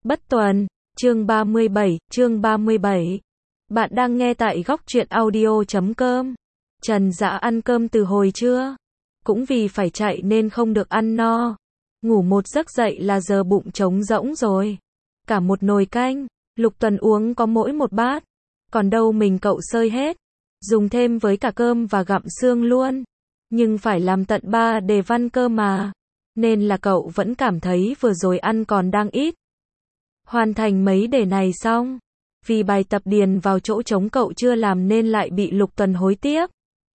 Bất Tuần, chương 37. Bạn đang nghe tại góc truyện audio.com. Trần Dã ăn cơm từ hồi trưa. Cũng vì phải chạy nên không được ăn no. Ngủ một giấc dậy là giờ bụng trống rỗng rồi. Cả một nồi canh, Lục Tuần uống có mỗi một bát. Còn đâu mình cậu sơi hết. Dùng thêm với cả cơm và gặm xương luôn. Nhưng phải làm tận 3 đề văn cơ mà. Nên là cậu vẫn cảm thấy vừa rồi ăn còn đang ít. Hoàn thành mấy đề này xong. Vì bài tập điền vào chỗ trống cậu chưa làm nên lại bị Lục Tuần hối tiếc.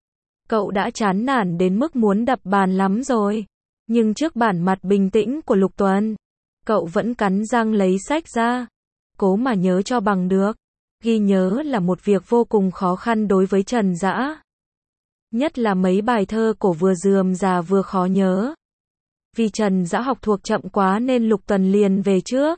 Cậu đã chán nản đến mức muốn đập bàn lắm rồi. Nhưng trước bản mặt bình tĩnh của Lục Tuần, cậu vẫn cắn răng lấy sách ra. Cố mà nhớ cho bằng được. Ghi nhớ là một việc vô cùng khó khăn đối với Trần Dã. Nhất là mấy bài thơ cổ vừa rườm rà vừa khó nhớ. Vì Trần Dã học thuộc chậm quá nên Lục Tuần liền về trước.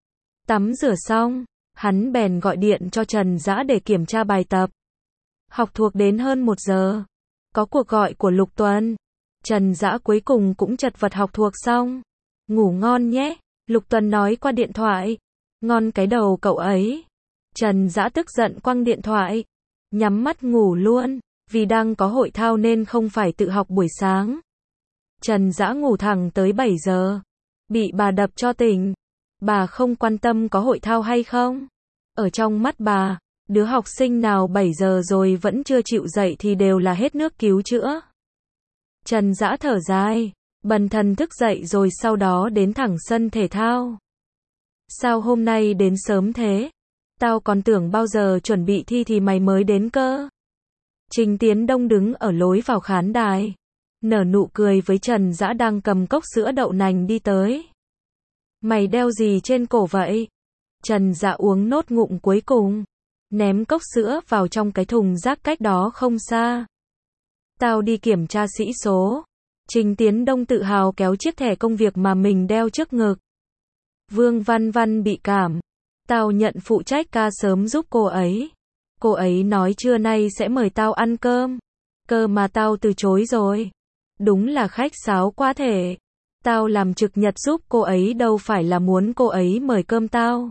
Tắm rửa xong, hắn bèn gọi điện cho Trần Dã để kiểm tra bài tập. Học thuộc đến hơn 1 giờ. Có cuộc gọi của Lục Tuần. Trần Dã cuối cùng cũng chật vật học thuộc xong. Ngủ ngon nhé, Lục Tuần nói qua điện thoại. Ngon cái đầu cậu ấy. Trần Dã tức giận quăng điện thoại. Nhắm mắt ngủ luôn, vì đang có hội thao nên không phải tự học buổi sáng. Trần Dã ngủ thẳng tới 7 giờ. Bị bà đập cho tỉnh. Bà không quan tâm có hội thao hay không. Ở trong mắt bà, đứa học sinh nào 7 giờ rồi vẫn chưa chịu dậy thì đều là hết nước cứu chữa. Trần Dã thở dài, bần thần thức dậy rồi sau đó đến thẳng sân thể thao. Sao hôm nay đến sớm thế? Tao còn tưởng bao giờ chuẩn bị thi thì mày mới đến cơ. Trình Tiến Đông đứng ở lối vào khán đài, nở nụ cười với Trần Dã đang cầm cốc sữa đậu nành đi tới. Mày đeo gì trên cổ vậy? Trần Dã uống nốt ngụm cuối cùng, ném cốc sữa vào trong cái thùng rác cách đó không xa. Tao đi kiểm tra sĩ số. Trình Tiến Đông tự hào kéo chiếc thẻ công việc mà mình đeo trước ngực. Vương Văn Văn bị cảm. Tao nhận phụ trách ca sớm giúp cô ấy. Cô ấy nói trưa nay sẽ mời tao ăn cơm. Cơ mà tao từ chối rồi. Đúng là khách sáo quá thể. Tao làm trực nhật giúp cô ấy đâu phải là muốn cô ấy mời cơm tao.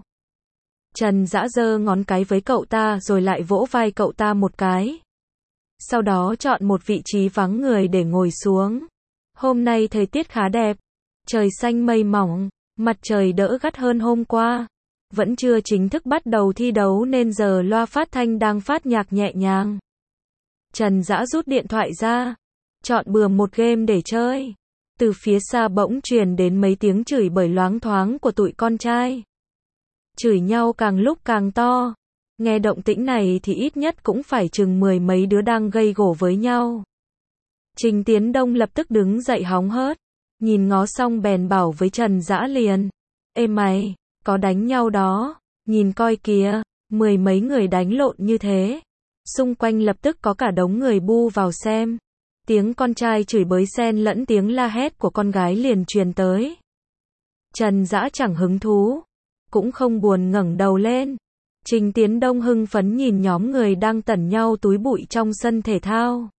Trần Dã giơ ngón cái với cậu ta rồi lại vỗ vai cậu ta một cái. Sau đó chọn một vị trí vắng người để ngồi xuống. Hôm nay thời tiết khá đẹp. Trời xanh mây mỏng, mặt trời đỡ gắt hơn hôm qua. Vẫn chưa chính thức bắt đầu thi đấu nên giờ loa phát thanh đang phát nhạc nhẹ nhàng. Trần Dã rút điện thoại ra, chọn bừa một game để chơi. Từ phía xa bỗng truyền đến mấy tiếng chửi bới loáng thoáng của tụi con trai. Chửi nhau càng lúc càng to. Nghe động tĩnh này thì ít nhất cũng phải chừng 10 mấy đứa đang gây gổ với nhau. Trình Tiến Đông lập tức đứng dậy hóng hớt. Nhìn ngó xong bèn bảo với Trần Dã liền. Ê mày, có đánh nhau đó. Nhìn coi kìa, 10 mấy người đánh lộn như thế. Xung quanh lập tức có cả đống người bu vào xem. Tiếng con trai chửi bới xen lẫn tiếng la hét của con gái liền truyền tới. Trần Dã chẳng hứng thú, cũng không buồn ngẩng đầu lên. Trình Tiến Đông hưng phấn nhìn nhóm người đang tẩn nhau túi bụi trong sân thể thao.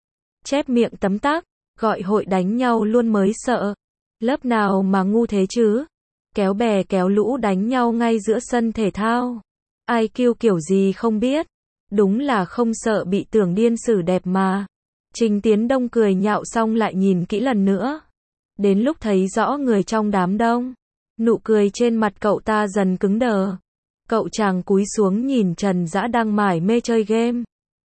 Chép miệng tấm tắc, gọi hội đánh nhau luôn mới sợ. Lớp nào mà ngu thế chứ? Kéo bè kéo lũ đánh nhau ngay giữa sân thể thao. Ai kêu kiểu gì không biết. Đúng là không sợ bị tưởng điên xử đẹp mà. Trình Tiến Đông cười nhạo xong lại nhìn kỹ lần nữa. Đến lúc thấy rõ người trong đám đông, nụ cười trên mặt cậu ta dần cứng đờ. Cậu chàng cúi xuống nhìn Trần Dã đang mải mê chơi game.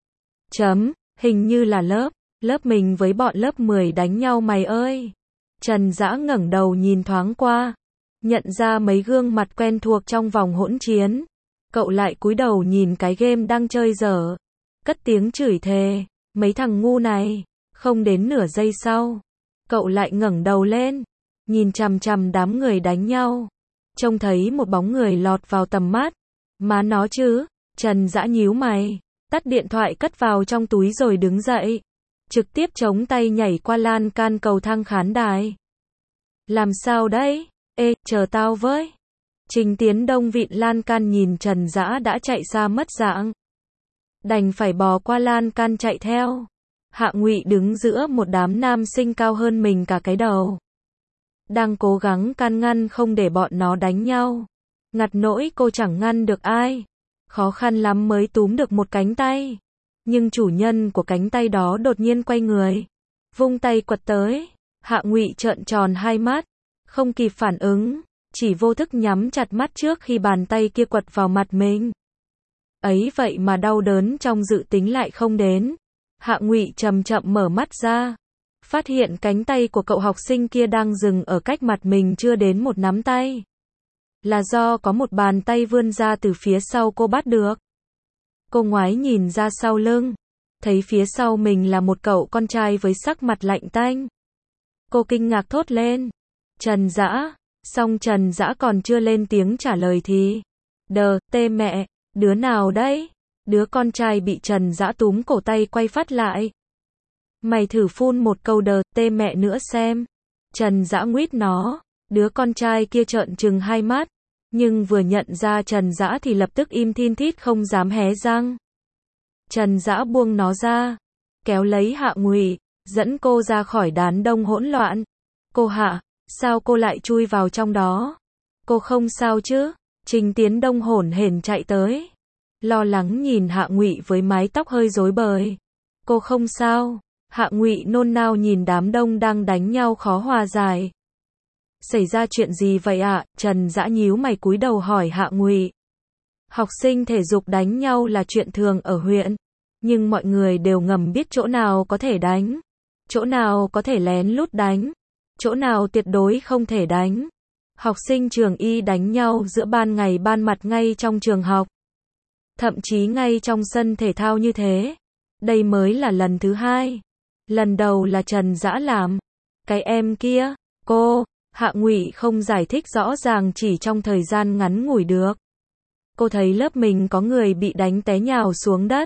Hình như là lớp mình với bọn lớp 10 đánh nhau mày ơi. Trần Dã ngẩng đầu nhìn thoáng qua, nhận ra mấy gương mặt quen thuộc trong vòng hỗn chiến. Cậu lại cúi đầu nhìn cái game đang chơi dở, cất tiếng chửi thề. Mấy thằng ngu này. Không đến nửa giây sau, cậu lại ngẩng đầu lên, nhìn chằm chằm đám người đánh nhau. Trông thấy một bóng người lọt vào tầm mắt. Má nó chứ. Trần Dã nhíu mày, tắt điện thoại cất vào trong túi rồi đứng dậy. Trực tiếp chống tay nhảy qua lan can cầu thang khán đài. Làm sao đấy? Ê, chờ tao với. Trình Tiến Đông vịn lan can nhìn Trần Dã đã chạy xa mất dạng. Đành phải bò qua lan can chạy theo. Hạ Ngụy đứng giữa một đám nam sinh cao hơn mình cả cái đầu. Đang cố gắng can ngăn không để bọn nó đánh nhau. Ngặt nỗi cô chẳng ngăn được ai. Khó khăn lắm mới túm được một cánh tay. Nhưng chủ nhân của cánh tay đó đột nhiên quay người. Vung tay quật tới. Hạ Ngụy trợn tròn hai mắt. Không kịp phản ứng. Chỉ vô thức nhắm chặt mắt trước khi bàn tay kia quật vào mặt mình. Ấy vậy mà đau đớn trong dự tính lại không đến. Hạ Ngụy chậm chậm mở mắt ra. Phát hiện cánh tay của cậu học sinh kia đang dừng ở cách mặt mình chưa đến một nắm tay. Là do có một bàn tay vươn ra từ phía sau cô bắt được. Cô ngoái nhìn ra sau lưng. Thấy phía sau mình là một cậu con trai với sắc mặt lạnh tanh. Cô kinh ngạc thốt lên. Trần Dã. Xong Trần Dã còn chưa lên tiếng trả lời thì. Tê mẹ, đứa nào đấy? Đứa con trai bị Trần Dã túm cổ tay quay phát lại. Mày thử phun một câu tê mẹ nữa xem. Trần Dã nguyết nó. Đứa con trai kia trợn trừng hai mắt. Nhưng vừa nhận ra Trần Dã thì lập tức im thin thít không dám hé răng. Trần Dã buông nó ra. Kéo lấy Hạ Ngụy. Dẫn cô ra khỏi đám đông hỗn loạn. Cô Hạ, sao cô lại chui vào trong đó? Cô không sao chứ? Trình Tiến Đông hổn hển chạy tới. Lo lắng nhìn Hạ Ngụy với mái tóc hơi rối bời. Cô không sao. Hạ Ngụy nôn nao nhìn đám đông đang đánh nhau khó hòa giải. Xảy ra chuyện gì vậy ạ? Trần Dã nhíu mày cúi đầu hỏi Hạ Ngụy. Học sinh thể dục đánh nhau là chuyện thường ở huyện. Nhưng mọi người đều ngầm biết chỗ nào có thể đánh. Chỗ nào có thể lén lút đánh. Chỗ nào tuyệt đối không thể đánh. Học sinh trường Y đánh nhau giữa ban ngày ban mặt ngay trong trường học. Thậm chí ngay trong sân thể thao như thế. Đây mới là lần thứ hai. Lần đầu là Trần Dã làm. Cái em kia, cô, Hạ Ngụy không giải thích rõ ràng chỉ trong thời gian ngắn ngủi được. Cô thấy lớp mình có người bị đánh té nhào xuống đất.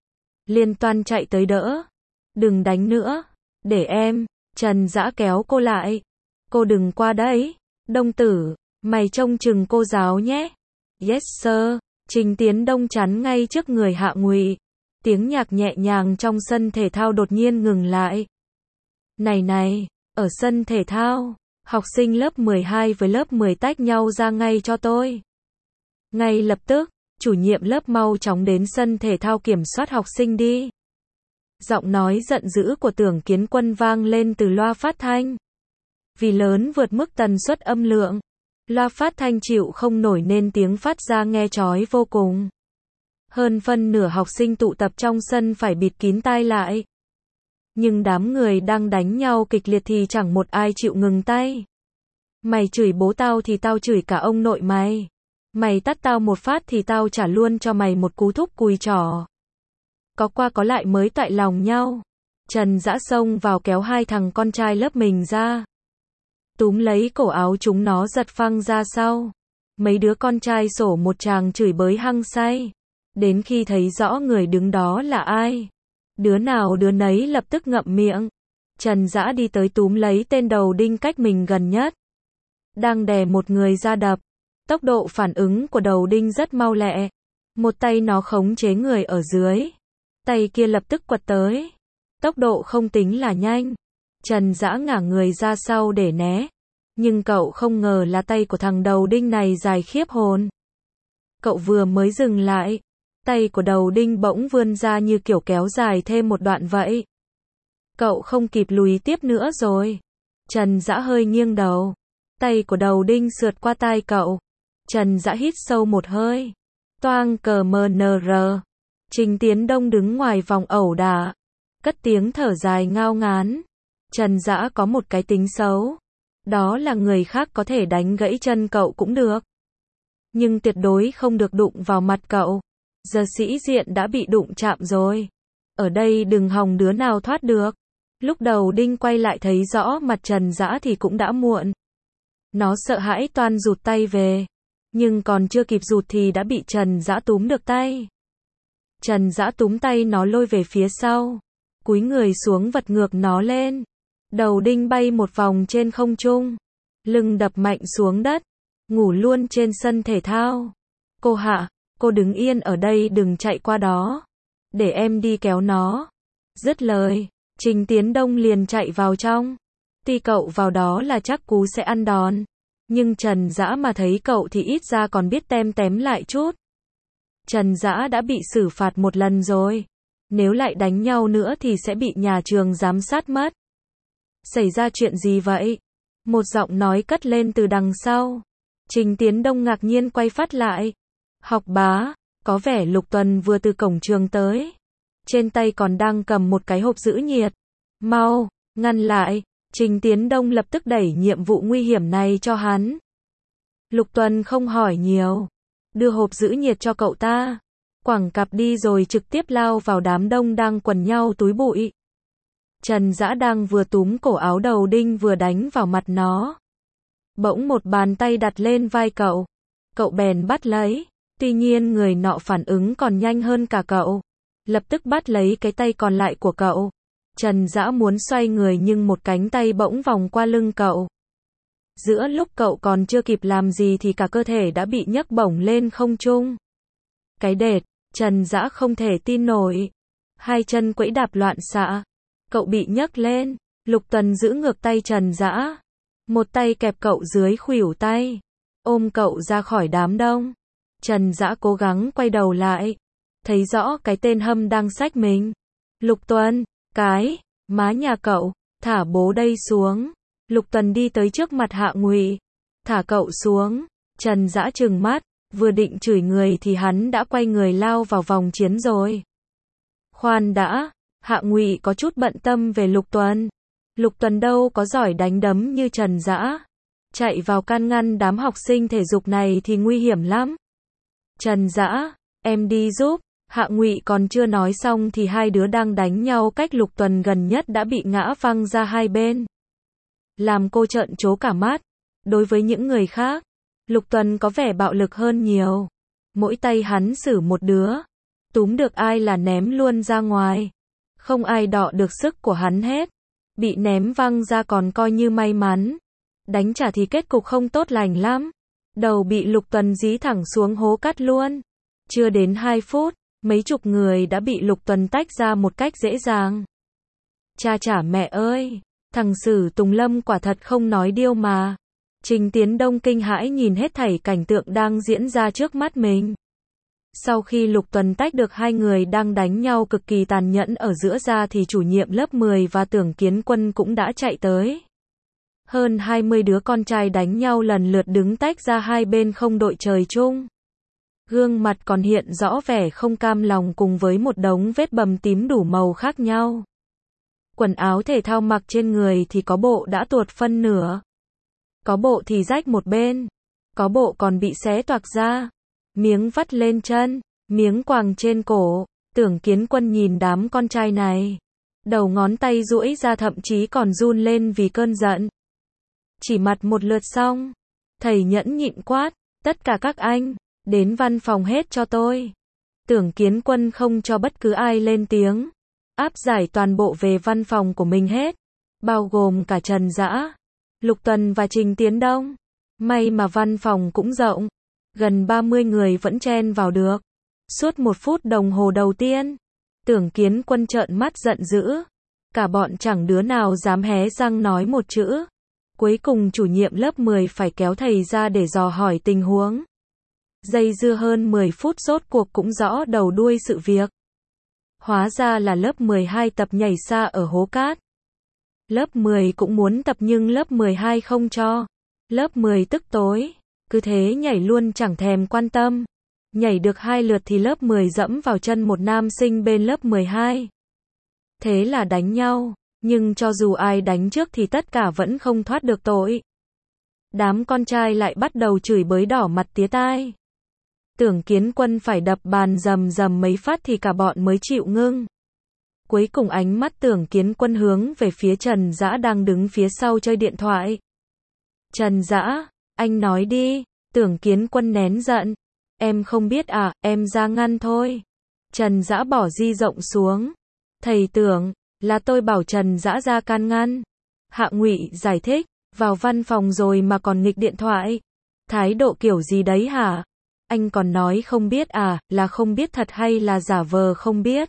Liên toan chạy tới đỡ. Đừng đánh nữa. Để em. Trần Dã kéo cô lại. Cô đừng qua đấy. Đông tử, mày trông chừng cô giáo nhé. Yes sir. Trình Tiến Đông chắn ngay trước người Hạ Ngụy. Tiếng nhạc nhẹ nhàng trong sân thể thao đột nhiên ngừng lại. Này, ở sân thể thao, học sinh lớp 12 với lớp 10 tách nhau ra ngay cho tôi. Ngay lập tức, chủ nhiệm lớp mau chóng đến sân thể thao kiểm soát học sinh đi. Giọng nói giận dữ của Tưởng Kiến Quân vang lên từ loa phát thanh. Vì lớn vượt mức tần suất âm lượng, loa phát thanh chịu không nổi nên tiếng phát ra nghe chói vô cùng. Hơn phân nửa học sinh tụ tập trong sân phải bịt kín tai lại. Nhưng đám người đang đánh nhau kịch liệt thì chẳng một ai chịu ngừng tay. Mày chửi bố tao thì tao chửi cả ông nội mày. Mày tát tao một phát thì tao trả luôn cho mày một cú thúc cùi chỏ. Có qua có lại mới tại lòng nhau. Trần Dã xông vào kéo hai thằng con trai lớp mình ra. Túm lấy cổ áo chúng nó giật phăng ra sau. Mấy đứa con trai sổ một tràng chửi bới hăng say. Đến khi thấy rõ người đứng đó là ai. Đứa nào đứa nấy lập tức ngậm miệng. Trần Dã đi tới túm lấy tên đầu đinh cách mình gần nhất. Đang đè một người ra đập. Tốc độ phản ứng của đầu đinh rất mau lẹ. Một tay nó khống chế người ở dưới. Tay kia lập tức quật tới. Tốc độ không tính là nhanh. Trần Dã ngả người ra sau để né. Nhưng cậu không ngờ là tay của thằng đầu đinh này dài khiếp hồn. Cậu vừa mới dừng lại. Tay của đầu đinh bỗng vươn ra như kiểu kéo dài thêm một đoạn vậy. Cậu không kịp lùi tiếp nữa rồi. Trần Dã hơi nghiêng đầu. Tay của đầu đinh sượt qua tai cậu. Trần Dã hít sâu một hơi. Toang cờ MNR. Trình Tiến Đông đứng ngoài vòng ẩu đả. Cất tiếng thở dài ngao ngán. Trần Dã có một cái tính xấu. Đó là người khác có thể đánh gãy chân cậu cũng được. Nhưng tuyệt đối không được đụng vào mặt cậu. Giờ sĩ diện đã bị đụng chạm rồi. Ở đây đừng hòng đứa nào thoát được. Lúc đầu đinh quay lại thấy rõ mặt Trần Dã thì cũng đã muộn. Nó sợ hãi toan rụt tay về. Nhưng còn chưa kịp rụt thì đã bị Trần Dã túm được tay. Trần Dã túm tay nó lôi về phía sau. Cúi người xuống vật ngược nó lên. Đầu đinh bay một vòng trên không trung. Lưng đập mạnh xuống đất. Ngủ luôn trên sân thể thao. Cô Hạ, cô đứng yên ở đây đừng chạy qua đó. Để em đi kéo nó. Dứt lời, Trình Tiến Đông liền chạy vào trong. Tuy cậu vào đó là chắc cú sẽ ăn đòn. Nhưng Trần Dã mà thấy cậu thì ít ra còn biết tem tém lại chút. Trần Dã đã bị xử phạt một lần rồi. Nếu lại đánh nhau nữa thì sẽ bị nhà trường giám sát mất. Xảy ra chuyện gì vậy? Một giọng nói cất lên từ đằng sau. Trình Tiến Đông ngạc nhiên quay phát lại. Học bá, có vẻ Lục Tuần vừa từ cổng trường tới. Trên tay còn đang cầm một cái hộp giữ nhiệt. Mau, ngăn lại. Trình Tiến Đông lập tức đẩy nhiệm vụ nguy hiểm này cho hắn. Lục Tuần không hỏi nhiều. Đưa hộp giữ nhiệt cho cậu ta. Quẳng cặp đi rồi trực tiếp lao vào đám đông đang quần nhau túi bụi. Trần Dã đang vừa túm cổ áo đầu đinh vừa đánh vào mặt nó. Bỗng một bàn tay đặt lên vai cậu. Cậu bèn bắt lấy. Tuy nhiên người nọ phản ứng còn nhanh hơn cả cậu. Lập tức bắt lấy cái tay còn lại của cậu. Trần Dã muốn xoay người nhưng một cánh tay bỗng vòng qua lưng cậu. Giữa lúc cậu còn chưa kịp làm gì thì cả cơ thể đã bị nhấc bổng lên không trung. Cái đệt, Trần Dã không thể tin nổi. Hai chân quẫy đạp loạn xạ. Cậu bị nhấc lên. Lục Tuần giữ ngược tay Trần Dã. Một tay kẹp cậu dưới khuỷu tay. Ôm cậu ra khỏi đám đông. Trần Dã cố gắng quay đầu lại. Thấy rõ cái tên hâm đang xách mình. Lục Tuần, cái, má nhà cậu, thả bố đây xuống. Lục Tuần đi tới trước mặt Hạ Ngụy. Thả cậu xuống. Trần Dã trừng mắt. Vừa định chửi người thì hắn đã quay người lao vào vòng chiến rồi. Khoan đã. Hạ Ngụy có chút bận tâm về Lục Tuần. Lục Tuần đâu có giỏi đánh đấm như Trần Dã. Chạy vào can ngăn đám học sinh thể dục này thì nguy hiểm lắm. Trần Dã, em đi giúp. Hạ Ngụy còn chưa nói xong thì hai đứa đang đánh nhau cách Lục Tuần gần nhất đã bị ngã văng ra hai bên. Làm cô trợn trố cả mắt. Đối với những người khác, Lục Tuần có vẻ bạo lực hơn nhiều. Mỗi tay hắn xử một đứa. Túm được ai là ném luôn ra ngoài. Không ai đọ được sức của hắn hết. Bị ném văng ra còn coi như may mắn. Đánh trả thì kết cục không tốt lành lắm. Đầu bị Lục Tuần dí thẳng xuống hố cát luôn. Chưa đến 2 phút, mấy chục người đã bị Lục Tuần tách ra một cách dễ dàng. Cha chả mẹ ơi, thằng Sử Tùng Lâm quả thật không nói điêu mà. Trình Tiến Đông kinh hãi nhìn hết thảy cảnh tượng đang diễn ra trước mắt mình. Sau khi Lục Tuần tách được hai người đang đánh nhau cực kỳ tàn nhẫn ở giữa ra thì chủ nhiệm lớp 10 và Tưởng Kiến Quân cũng đã chạy tới. Hơn 20 đứa con trai đánh nhau lần lượt đứng tách ra hai bên không đội trời chung. Gương mặt còn hiện rõ vẻ không cam lòng cùng với một đống vết bầm tím đủ màu khác nhau. Quần áo thể thao mặc trên người thì có bộ đã tuột phân nửa. Có bộ thì rách một bên. Có bộ còn bị xé toạc ra. Miếng vắt lên chân, miếng quàng trên cổ. Tưởng Kiến Quân nhìn đám con trai này. Đầu ngón tay duỗi ra thậm chí còn run lên vì cơn giận. Chỉ mặt một lượt xong. Thầy nhẫn nhịn quát. Tất cả các anh, đến văn phòng hết cho tôi. Tưởng Kiến Quân không cho bất cứ ai lên tiếng. Áp giải toàn bộ về văn phòng của mình hết. Bao gồm cả Trần Dã, Lục Tuần và Trình Tiến Đông. May mà văn phòng cũng rộng. Gần 30 người vẫn chen vào được. Suốt 1 phút đồng hồ đầu tiên, Tưởng Kiến Quân trợn mắt giận dữ. Cả bọn chẳng đứa nào dám hé răng nói một chữ. Cuối cùng chủ nhiệm lớp 10 phải kéo thầy ra để dò hỏi tình huống. Dây dưa hơn 10 phút rốt cuộc cũng rõ đầu đuôi sự việc. Hóa ra là lớp 12 tập nhảy xa ở hố cát. Lớp 10 cũng muốn tập nhưng lớp 12 không cho. Lớp 10 tức tối. Cứ thế nhảy luôn chẳng thèm quan tâm. Nhảy được 2 lượt thì lớp 10 dẫm vào chân một nam sinh bên lớp 12. Thế là đánh nhau. Nhưng cho dù ai đánh trước thì tất cả vẫn không thoát được tội. Đám con trai lại bắt đầu chửi bới đỏ mặt tía tai. Tưởng Kiến Quân phải đập bàn rầm rầm mấy phát thì cả bọn mới chịu ngưng. Cuối cùng ánh mắt Tưởng Kiến Quân hướng về phía Trần Dã đang đứng phía sau chơi điện thoại. Trần Dã, anh nói đi. Tưởng Kiến Quân nén giận. Em không biết à, em ra ngăn thôi. Trần Dã bỏ di rộng xuống. Thầy Tưởng, là tôi bảo Trần Dã ra can ngăn. Hạ Ngụy giải thích, vào văn phòng rồi mà còn nghịch điện thoại. Thái độ kiểu gì đấy hả? Anh còn nói không biết à, là không biết thật hay là giả vờ không biết?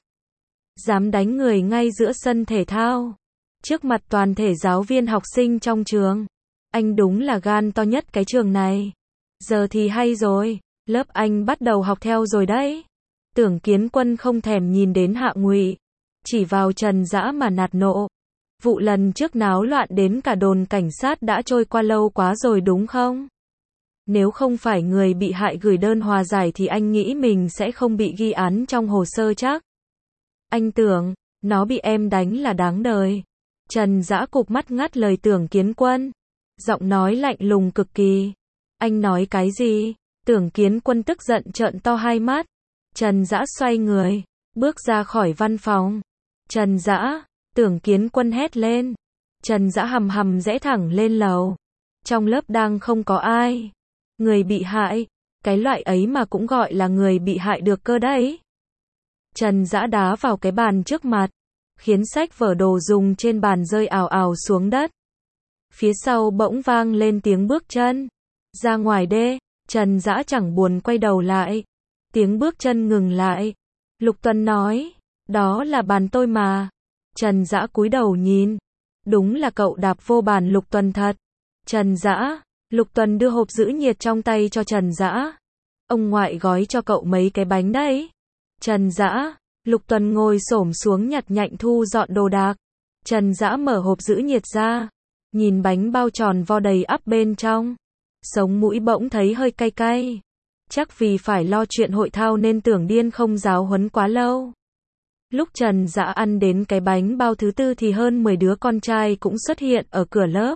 Dám đánh người ngay giữa sân thể thao. Trước mặt toàn thể giáo viên học sinh trong trường. Anh đúng là gan to nhất cái trường này. Giờ thì hay rồi, lớp anh bắt đầu học theo rồi đấy. Tưởng Kiến Quân không thèm nhìn đến Hạ Ngụy, chỉ vào Trần Dã mà nạt nộ. Vụ lần trước náo loạn đến cả đồn cảnh sát đã trôi qua lâu quá rồi đúng không? Nếu không phải người bị hại gửi đơn hòa giải thì anh nghĩ mình sẽ không bị ghi án trong hồ sơ chắc. Anh tưởng, nó bị em đánh là đáng đời. Trần Dã cụp mắt ngắt lời Tưởng Kiến Quân. Giọng nói lạnh lùng cực kỳ. Anh nói cái gì? Tưởng Kiến Quân tức giận trợn to hai mắt. Trần Dã xoay người, bước ra khỏi văn phòng. Trần Dã, Tưởng Kiến Quân hét lên. Trần Dã hầm hầm rẽ thẳng lên lầu. Trong lớp đang không có ai. Người bị hại, cái loại ấy mà cũng gọi là người bị hại được cơ đấy. Trần Dã đá vào cái bàn trước mặt, khiến sách vở đồ dùng trên bàn rơi ào ào xuống đất. Phía sau bỗng vang lên tiếng bước chân. Ra ngoài đê, Trần Dã chẳng buồn quay đầu lại. Tiếng bước chân ngừng lại. Lục Tuần nói, đó là bàn tôi mà. Trần Dã cúi đầu nhìn. Đúng là cậu đạp vô bàn Lục Tuần thật. Trần Dã, Lục Tuần đưa hộp giữ nhiệt trong tay cho Trần Dã. Ông ngoại gói cho cậu mấy cái bánh đấy. Trần Dã, Lục Tuần ngồi xổm xuống nhặt nhạnh thu dọn đồ đạc. Trần Dã mở hộp giữ nhiệt ra, nhìn bánh bao tròn vo đầy ắp bên trong. Sống mũi bỗng thấy hơi cay cay. Chắc vì phải lo chuyện hội thao nên Tưởng Điên không giáo huấn quá lâu. Lúc Trần Dã ăn đến cái bánh bao thứ tư thì hơn 10 đứa con trai cũng xuất hiện ở cửa lớp.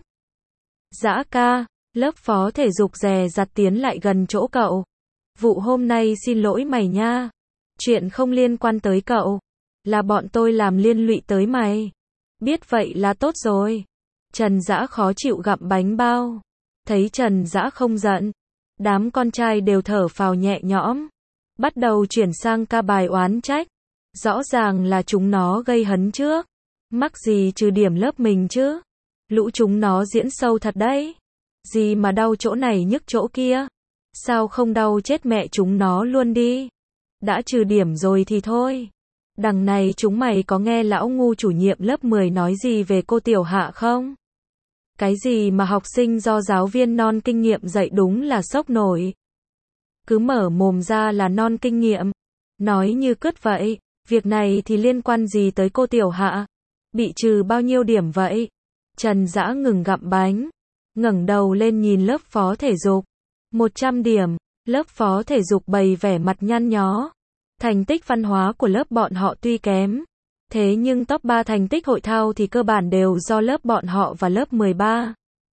Dã ca, lớp phó thể dục dè dặt tiến lại gần chỗ cậu. Vụ hôm nay xin lỗi mày nha. Chuyện không liên quan tới cậu. Là bọn tôi làm liên lụy tới mày. Biết vậy là tốt rồi. Trần Dã khó chịu gặm bánh bao. Thấy Trần Dã không giận, đám con trai đều thở phào nhẹ nhõm. Bắt đầu chuyển sang ca bài oán trách. Rõ ràng là chúng nó gây hấn trước. Mắc gì trừ điểm lớp mình chứ. Lũ chúng nó diễn sâu thật đấy. Gì mà đau chỗ này nhức chỗ kia. Sao không đau chết mẹ chúng nó luôn đi. Đã trừ điểm rồi thì thôi. Đằng này chúng mày có nghe lão ngu chủ nhiệm lớp 10 nói gì về cô Tiểu Hạ không? Cái gì mà học sinh do giáo viên non kinh nghiệm dạy đúng là sốc nổi. Cứ mở mồm ra là non kinh nghiệm. Nói như cứt vậy. Việc này thì liên quan gì tới cô Tiểu Hạ? Bị trừ bao nhiêu điểm vậy? Trần Dã ngừng gặm bánh, ngẩng đầu lên nhìn lớp phó thể dục. 100 điểm. Lớp phó thể dục bày vẻ mặt nhăn nhó. Thành tích văn hóa của lớp bọn họ tuy kém, thế nhưng top 3 thành tích hội thao thì cơ bản đều do lớp bọn họ và lớp 13.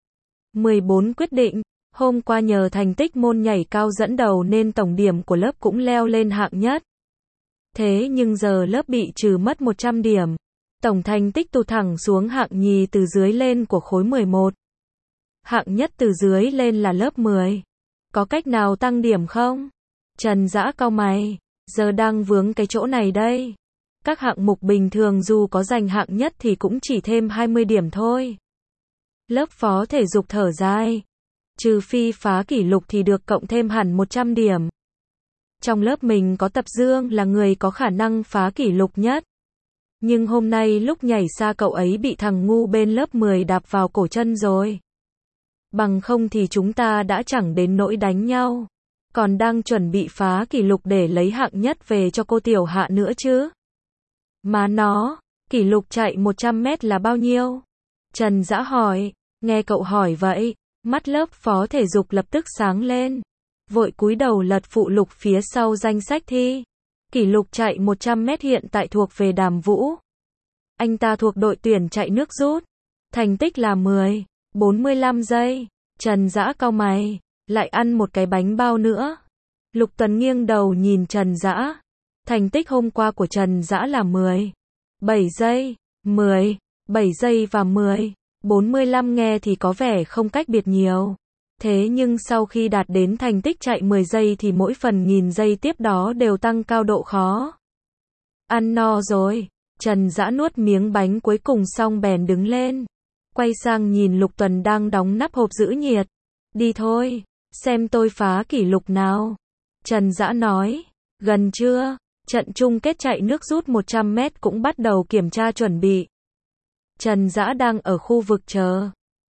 14 quyết định. Hôm qua nhờ thành tích môn nhảy cao dẫn đầu nên tổng điểm của lớp cũng leo lên hạng nhất. Thế nhưng giờ lớp bị trừ mất 100 điểm. Tổng thành tích tụt thẳng xuống hạng nhì từ dưới lên của khối 11. Hạng nhất từ dưới lên là lớp 10. Có cách nào tăng điểm không? Trần Dã cau mày. Giờ đang vướng cái chỗ này đây. Các hạng mục bình thường dù có giành hạng nhất thì cũng chỉ thêm 20 điểm thôi. Lớp phó thể dục thở dài. Trừ phi phá kỷ lục thì được cộng thêm hẳn 100 điểm. Trong lớp mình có Tập Dương là người có khả năng phá kỷ lục nhất. Nhưng hôm nay lúc nhảy xa cậu ấy bị thằng ngu bên lớp 10 đạp vào cổ chân rồi. Bằng không thì chúng ta đã chẳng đến nỗi đánh nhau. Còn đang chuẩn bị phá kỷ lục để lấy hạng nhất về cho cô Tiểu Hạ nữa chứ. Má nó, kỷ lục chạy 100 mét là bao nhiêu? Trần Dã hỏi. Nghe cậu hỏi vậy, mắt lớp phó thể dục lập tức sáng lên. Vội cúi đầu lật phụ lục phía sau danh sách thi. Kỷ lục chạy 100 mét hiện tại thuộc về Đàm Vũ. Anh ta thuộc đội tuyển chạy nước rút. Thành tích là 10:45 giây. Trần Dã cau mày. Lại ăn một cái bánh bao nữa. Lục Tuần nghiêng đầu nhìn Trần Dã. Thành tích hôm qua của Trần Dã là 17 giây. 17 giây và 10:45 nghe thì có vẻ không cách biệt nhiều. Thế nhưng sau khi đạt đến thành tích chạy 10 giây thì mỗi phần nghìn giây tiếp đó đều tăng cao độ khó. Ăn no rồi. Trần Dã nuốt miếng bánh cuối cùng xong bèn đứng lên. Quay sang nhìn Lục Tuần đang đóng nắp hộp giữ nhiệt. Đi thôi, xem tôi phá kỷ lục nào. Trần Dã nói. Gần chưa? Trận chung kết chạy nước rút 100 mét cũng bắt đầu kiểm tra chuẩn bị. Trần Dã đang ở khu vực chờ.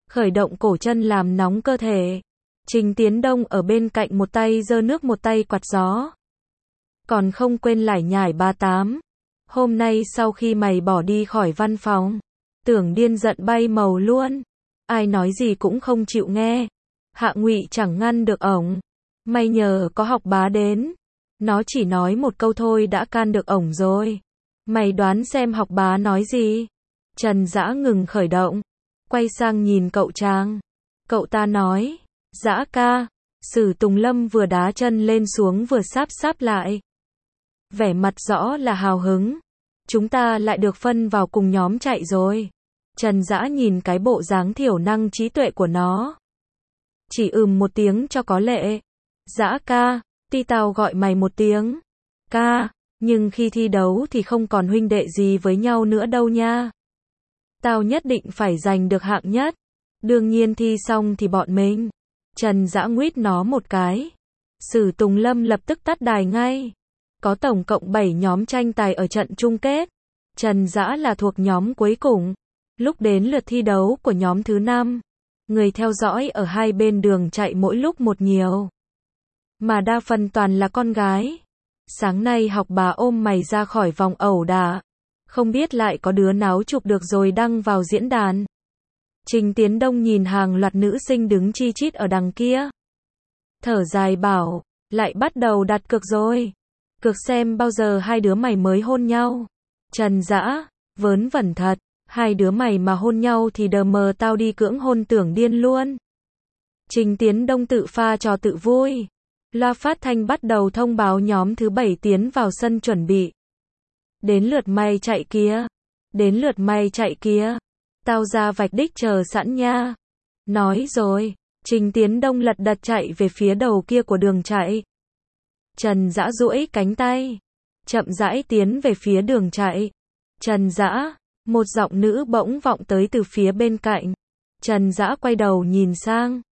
khởi động cổ chân làm nóng cơ thể. Trình Tiến Đông ở bên cạnh một tay giơ nước một tay quạt gió. Còn không quên lải nhải ba tám. Hôm nay sau khi mày bỏ đi khỏi văn phòng, Tưởng Điên giận bay màu luôn. Ai nói gì cũng không chịu nghe. Hạ Ngụy chẳng ngăn được ổng. May nhờ có Học Bá đến. Nó chỉ nói một câu thôi đã can được ổng rồi. Mày đoán xem Học Bá nói gì? Trần Dã ngừng khởi động, quay sang nhìn cậu Trang. Cậu ta nói, Dã ca. Sử Tùng Lâm vừa đá chân lên xuống vừa sáp lại. Vẻ mặt rõ là hào hứng. Chúng ta lại được phân vào cùng nhóm chạy rồi. Trần Dã nhìn cái bộ dáng thiểu năng trí tuệ của nó. Chỉ một tiếng cho có lệ. Dã ca, ti tao gọi mày một tiếng. Ca, nhưng khi thi đấu thì không còn huynh đệ gì với nhau nữa đâu nha. Tao nhất định phải giành được hạng nhất. Đương nhiên thi xong thì bọn mình. Trần Dã nguýt nó một cái. Sử Tùng Lâm lập tức tắt đài ngay. Có tổng cộng 7 nhóm tranh tài ở trận chung kết. Trần Dã là thuộc nhóm cuối cùng. Lúc đến lượt thi đấu của nhóm thứ 5, người theo dõi ở hai bên đường chạy mỗi lúc một nhiều. Mà đa phần toàn là con gái. Sáng nay Học Bá ôm mày ra khỏi vòng ẩu đả. Không biết lại có đứa nào chụp được rồi đăng vào diễn đàn. Trình Tiến Đông nhìn hàng loạt nữ sinh đứng chi chít ở đằng kia. Thở dài bảo, lại bắt đầu đặt cược rồi. Cược xem bao giờ hai đứa mày mới hôn nhau. Trần Dã, vớ vẩn thật. Hai đứa mày mà hôn nhau thì đờ mờ tao đi cưỡng hôn Tưởng Điên luôn. Trình Tiến Đông tự pha trò tự vui. Loa phát thanh bắt đầu thông báo nhóm thứ 7 tiến vào sân chuẩn bị. Đến lượt mày chạy kia. Đến lượt mày chạy kia. Tao ra vạch đích chờ sẵn nha. Nói rồi, Trình Tiến Đông lật đật chạy về phía đầu kia của đường chạy. Trần Dã duỗi cánh tay, chậm rãi tiến về phía đường chạy. Trần Dã, một giọng nữ bỗng vọng tới từ phía bên cạnh. Trần Dã quay đầu nhìn sang.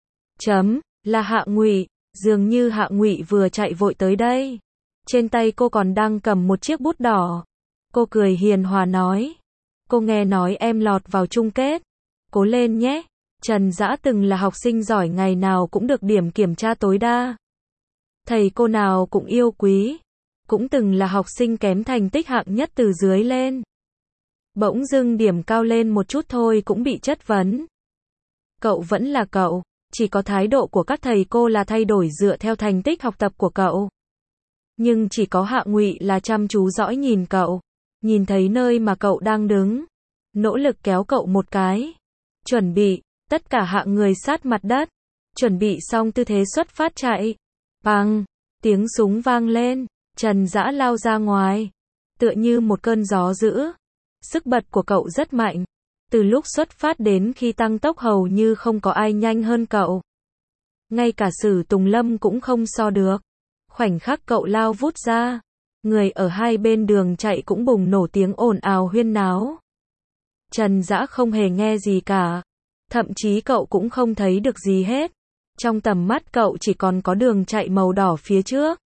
Là Hạ Ngụy, dường như Hạ Ngụy vừa chạy vội tới đây. Trên tay cô còn đang cầm một chiếc bút đỏ. Cô cười hiền hòa nói. Cô nghe nói em lọt vào chung kết. Cố lên nhé. Trần Dã từng là học sinh giỏi ngày nào cũng được điểm kiểm tra tối đa. Thầy cô nào cũng yêu quý. Cũng từng là học sinh kém thành tích hạng nhất từ dưới lên. Bỗng dưng điểm cao lên một chút thôi cũng bị chất vấn. Cậu vẫn là cậu, chỉ có thái độ của các thầy cô là thay đổi dựa theo thành tích học tập của cậu. Nhưng chỉ có Hạ Ngụy là chăm chú dõi nhìn cậu, nhìn thấy nơi mà cậu đang đứng, nỗ lực kéo cậu một cái. Chuẩn bị, tất cả hạng người sát mặt đất, chuẩn bị xong tư thế xuất phát chạy. Bang, tiếng súng vang lên, Trần Dã lao ra ngoài, tựa như một cơn gió dữ. Sức bật của cậu rất mạnh. Từ lúc xuất phát đến khi tăng tốc hầu như không có ai nhanh hơn cậu. Ngay cả Sử Tùng Lâm cũng không so được. Khoảnh khắc cậu lao vút ra, người ở hai bên đường chạy cũng bùng nổ tiếng ồn ào huyên náo. Trần Dã không hề nghe gì cả. Thậm chí cậu cũng không thấy được gì hết. Trong tầm mắt cậu chỉ còn có đường chạy màu đỏ phía trước.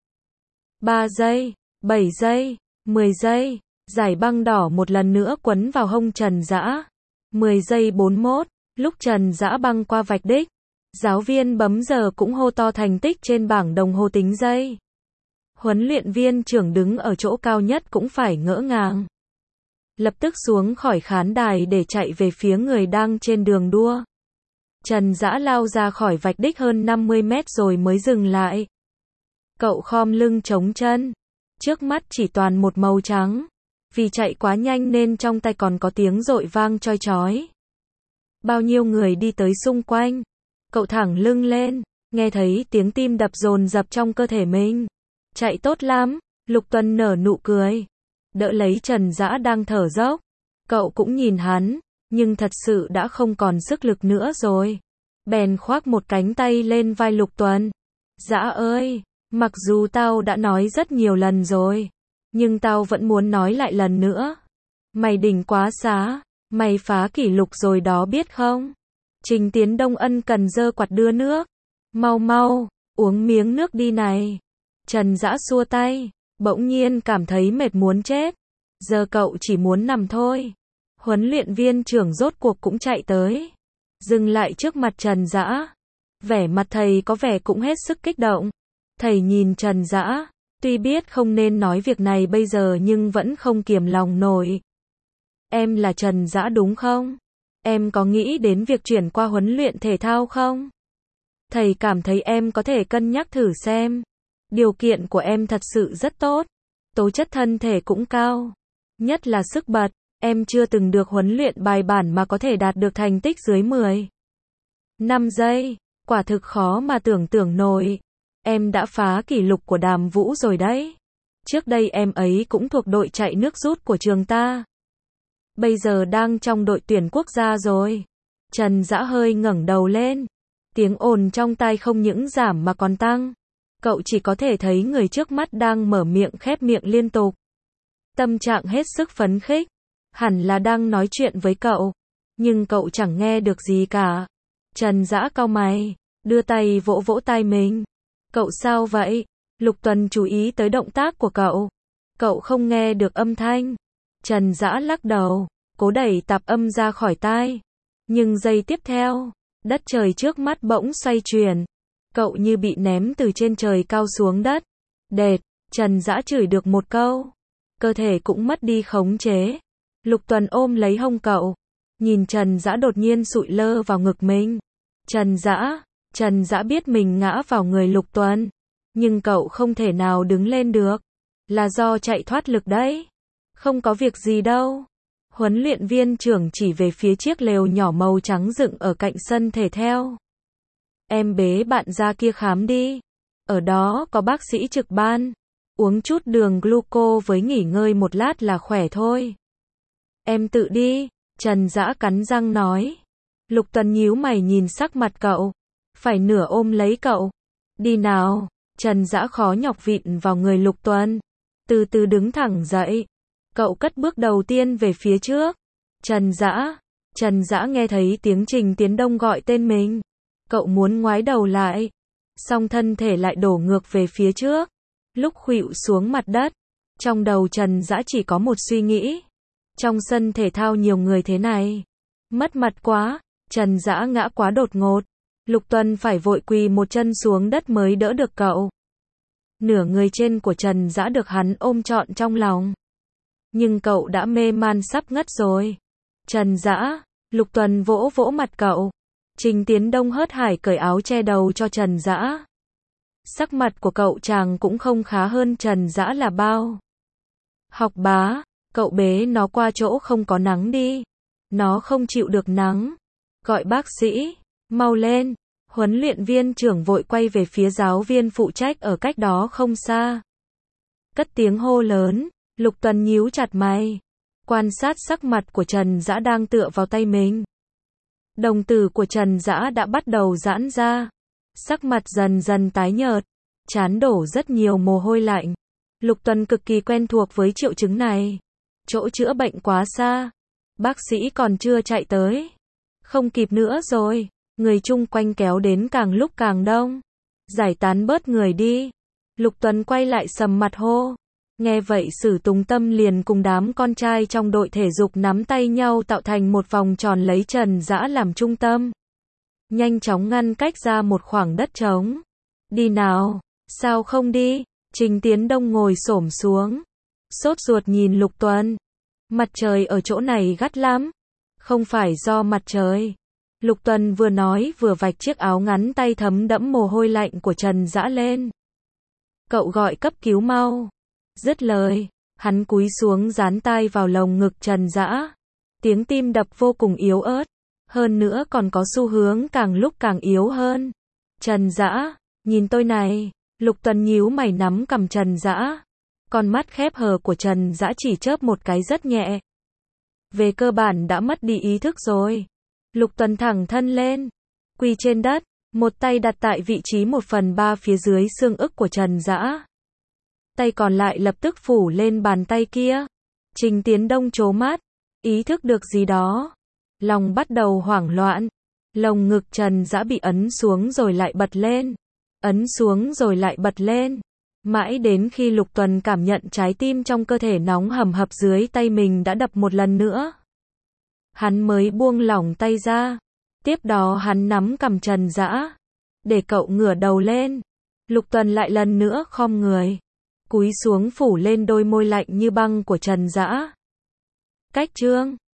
3 giây, 7 giây, 10 giây. Giải băng đỏ một lần nữa quấn vào hông Trần Dã. 10 giây 41, lúc Trần Dã băng qua vạch đích. Giáo viên bấm giờ cũng hô to thành tích trên bảng đồng hồ tính giây. Huấn luyện viên trưởng đứng ở chỗ cao nhất cũng phải ngỡ ngàng. Lập tức xuống khỏi khán đài để chạy về phía người đang trên đường đua. Trần Dã lao ra khỏi vạch đích hơn 50 mét rồi mới dừng lại. Cậu khom lưng chống chân. Trước mắt chỉ toàn một màu trắng. Vì chạy quá nhanh nên trong tay còn có tiếng dội vang choi chói. Bao nhiêu người đi tới xung quanh. Cậu thẳng lưng lên, nghe thấy tiếng tim đập dồn dập trong cơ thể mình. Chạy tốt lắm, Lục Tuần nở nụ cười. Đỡ lấy Trần Dã đang thở dốc. Cậu cũng nhìn hắn, nhưng thật sự đã không còn sức lực nữa rồi. Bèn khoác một cánh tay lên vai Lục Tuần. Dã ơi, mặc dù tao đã nói rất nhiều lần rồi, nhưng tao vẫn muốn nói lại lần nữa. Mày đỉnh quá xá, mày phá kỷ lục rồi đó biết không? Trình Tiến Đông ân cần giơ quạt đưa nước. Mau mau, uống miếng nước đi này. Trần Dã xua tay, bỗng nhiên cảm thấy mệt muốn chết. Giờ cậu chỉ muốn nằm thôi. Huấn luyện viên trưởng rốt cuộc cũng chạy tới. dừng lại trước mặt Trần Dã. Vẻ mặt thầy có vẻ cũng hết sức kích động. Thầy nhìn Trần Dã, tuy biết không nên nói việc này bây giờ nhưng vẫn không kiềm lòng nổi. Em là Trần Dã đúng không? Em có nghĩ đến việc chuyển qua huấn luyện thể thao không? Thầy cảm thấy em có thể cân nhắc thử xem. Điều kiện của em thật sự rất tốt. Tố chất thân thể cũng cao. Nhất là sức bật. Em chưa từng được huấn luyện bài bản mà có thể đạt được thành tích dưới 5 giây. Quả thực khó mà tưởng tượng nổi. Em đã phá kỷ lục của Đàm Vũ rồi đấy. Trước đây em ấy cũng thuộc đội chạy nước rút của trường ta. Bây giờ đang trong đội tuyển quốc gia rồi. Trần Dã hơi ngẩng đầu lên. Tiếng ồn trong tai không những giảm mà còn tăng. Cậu chỉ có thể thấy người trước mắt đang mở miệng khép miệng liên tục. Tâm trạng hết sức phấn khích. Hẳn là đang nói chuyện với cậu. Nhưng cậu chẳng nghe được gì cả. Trần Dã cau mày, đưa tay vỗ vỗ tai mình. Cậu sao vậy? Lục Tuần chú ý tới động tác của cậu. Cậu không nghe được âm thanh. Trần Dã lắc đầu, cố đẩy tạp âm ra khỏi tai. Nhưng giây tiếp theo, đất trời trước mắt bỗng xoay chuyển. Cậu như bị ném từ trên trời cao xuống đất. Đệt, Trần Dã chửi được một câu. Cơ thể cũng mất đi khống chế. Lục Tuần ôm lấy hông cậu. Nhìn Trần Dã đột nhiên sụi lơ vào ngực mình. Trần Dã biết mình ngã vào người Lục Tuần. Nhưng cậu không thể nào đứng lên được. Là do chạy thoát lực đấy. Không có việc gì đâu. Huấn luyện viên trưởng chỉ về phía chiếc lều nhỏ màu trắng dựng ở cạnh sân thể thao. Em bế bạn ra kia khám đi. Ở đó có bác sĩ trực ban. Uống chút đường gluco với nghỉ ngơi một lát là khỏe thôi. Em tự đi, Trần Dã cắn răng nói. Lục Tuần nhíu mày nhìn sắc mặt cậu. Phải nửa ôm lấy cậu. Đi nào, Trần Dã khó nhọc vịn vào người Lục Tuần. Từ từ đứng thẳng dậy. Cậu cất bước đầu tiên về phía trước. Trần Dã nghe thấy tiếng Trình Tiến Đông gọi tên mình. Cậu muốn ngoái đầu lại. Song thân thể lại đổ ngược về phía trước. Lúc khuỵu xuống mặt đất. Trong đầu Trần Dã chỉ có một suy nghĩ. Trong sân thể thao nhiều người thế này. Mất mặt quá. Trần Dã ngã quá đột ngột. Lục Tuần phải vội quỳ một chân xuống đất mới đỡ được cậu. Nửa người trên của Trần Dã được hắn ôm trọn trong lòng. Nhưng cậu đã mê man sắp ngất rồi. Trần Dã, Lục Tuần vỗ vỗ mặt cậu. Trình Tiến Đông hớt hải cởi áo che đầu cho Trần Dã. Sắc mặt của cậu chàng cũng không khá hơn Trần Dã là bao. Học bá, cậu bế nó qua chỗ không có nắng đi. Nó không chịu được nắng. Gọi bác sĩ, mau lên. Huấn luyện viên trưởng vội quay về phía giáo viên phụ trách ở cách đó không xa. Cất tiếng hô lớn, Lục Tuần nhíu chặt mày. Quan sát sắc mặt của Trần Dã đang tựa vào tay mình. Đồng tử của Trần Dã đã bắt đầu giãn ra. Sắc mặt dần dần tái nhợt. Trán đổ rất nhiều mồ hôi lạnh. Lục Tuần cực kỳ quen thuộc với triệu chứng này. Chỗ chữa bệnh quá xa. Bác sĩ còn chưa chạy tới. Không kịp nữa rồi. Người chung quanh kéo đến càng lúc càng đông. Giải tán bớt người đi. Lục Tuần quay lại sầm mặt hô. Nghe vậy Sử Tùng Tâm liền cùng đám con trai trong đội thể dục nắm tay nhau tạo thành một vòng tròn lấy Trần Dã làm trung tâm. Nhanh chóng ngăn cách ra một khoảng đất trống. Đi nào, sao không đi? Trình Tiến Đông ngồi xổm xuống. Sốt ruột nhìn Lục Tuần. Mặt trời ở chỗ này gắt lắm. Không phải do mặt trời. Lục Tuần vừa nói vừa vạch chiếc áo ngắn tay thấm đẫm mồ hôi lạnh của Trần Dã lên. Cậu gọi cấp cứu mau. Dứt lời, hắn cúi xuống dán tai vào lồng ngực Trần Dã. Tiếng tim đập vô cùng yếu ớt. Hơn nữa còn có xu hướng càng lúc càng yếu hơn. Trần Dã, nhìn tôi này. Lục Tuần nhíu mày nắm cằm Trần Dã. Con mắt khép hờ của Trần Dã chỉ chớp một cái rất nhẹ. Về cơ bản đã mất đi ý thức rồi. Lục Tuần thẳng thân lên. Quỳ trên đất. Một tay đặt tại vị trí 1/3 phía dưới xương ức của Trần Dã. Tay còn lại lập tức phủ lên bàn tay kia. Trình Tiến Đông trố mắt. Ý thức được gì đó. Lòng bắt đầu hoảng loạn. Lồng ngực Trần Dã bị ấn xuống rồi lại bật lên. Ấn xuống rồi lại bật lên. Mãi đến khi Lục Tuần cảm nhận trái tim trong cơ thể nóng hầm hập dưới tay mình đã đập một lần nữa. Hắn mới buông lỏng tay ra. Tiếp đó hắn nắm cằm Trần Dã. Để cậu ngửa đầu lên. Lục Tuần lại lần nữa khom người. Cúi xuống phủ lên đôi môi lạnh như băng của Trần Dã. Cách chương